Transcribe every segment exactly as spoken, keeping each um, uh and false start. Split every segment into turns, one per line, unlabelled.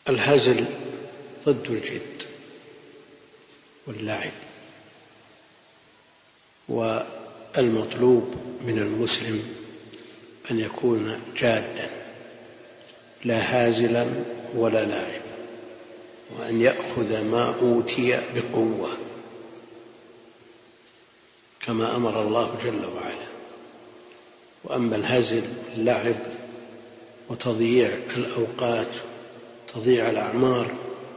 الهزل ضد الجد واللعب، والمطلوب من المسلم أن يكون جادا لا هازلا ولا لاعبا، وأن يأخذ ما أوتي بقوة كما أمر الله جل وعلا. وأما الهزل واللعب وتضييع الأوقات تضييع الأعمار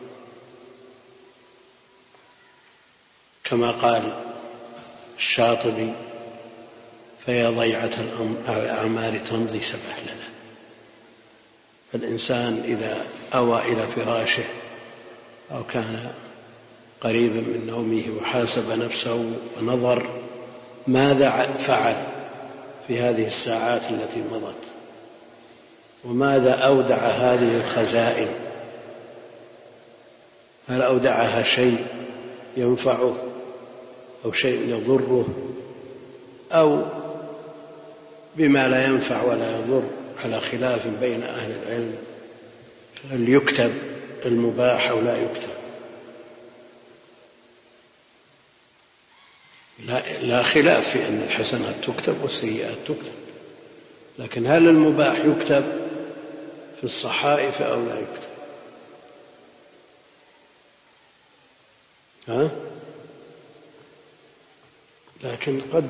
كما قال الشاطبي: فيا ضيعة الأعمار تمضي سبهللة. فالإنسان إذا أوى إلى فراشه أو كان قريبا من نومه وحاسب نفسه ونظر ماذا فعل في هذه الساعات التي مضت، وماذا أودع هذه الخزائن، هل أودعها شيء ينفعه أو شيء يضره، أو بما لا ينفع ولا يضر، على خلاف بين أهل العلم، هل يكتب المباح أو لا يكتب؟ لا, لا خلاف في أن الحسنات تكتب والسيئات تكتب، لكن هل المباح يكتب في الصحائف أو لا يكتب؟ ها؟ لكن قد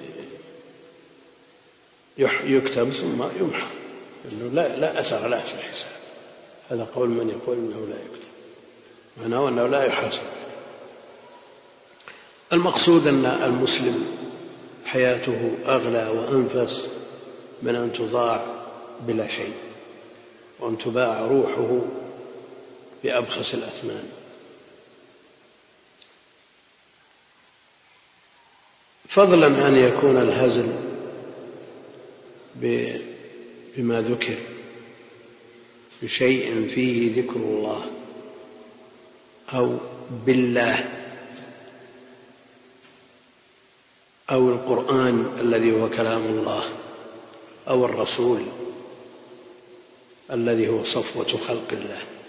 يكتب ثم يمحى، لأنه لا, لا أثر له في الحساب. هذا قول من يقول أنه لا يكتب، معناه أنه لا يحاسب. المقصود أن المسلم حياته أغلى وأنفس من أن تضاع بلا شيء، وأن تباع روحه بأبخس الأثمان. فضلا عن أن يكون الهزل بما ذكر بشيء فيه ذكر الله أو بالله أو القرآن الذي هو كلام الله أو الرسول الذي هو صفوة خلق الله،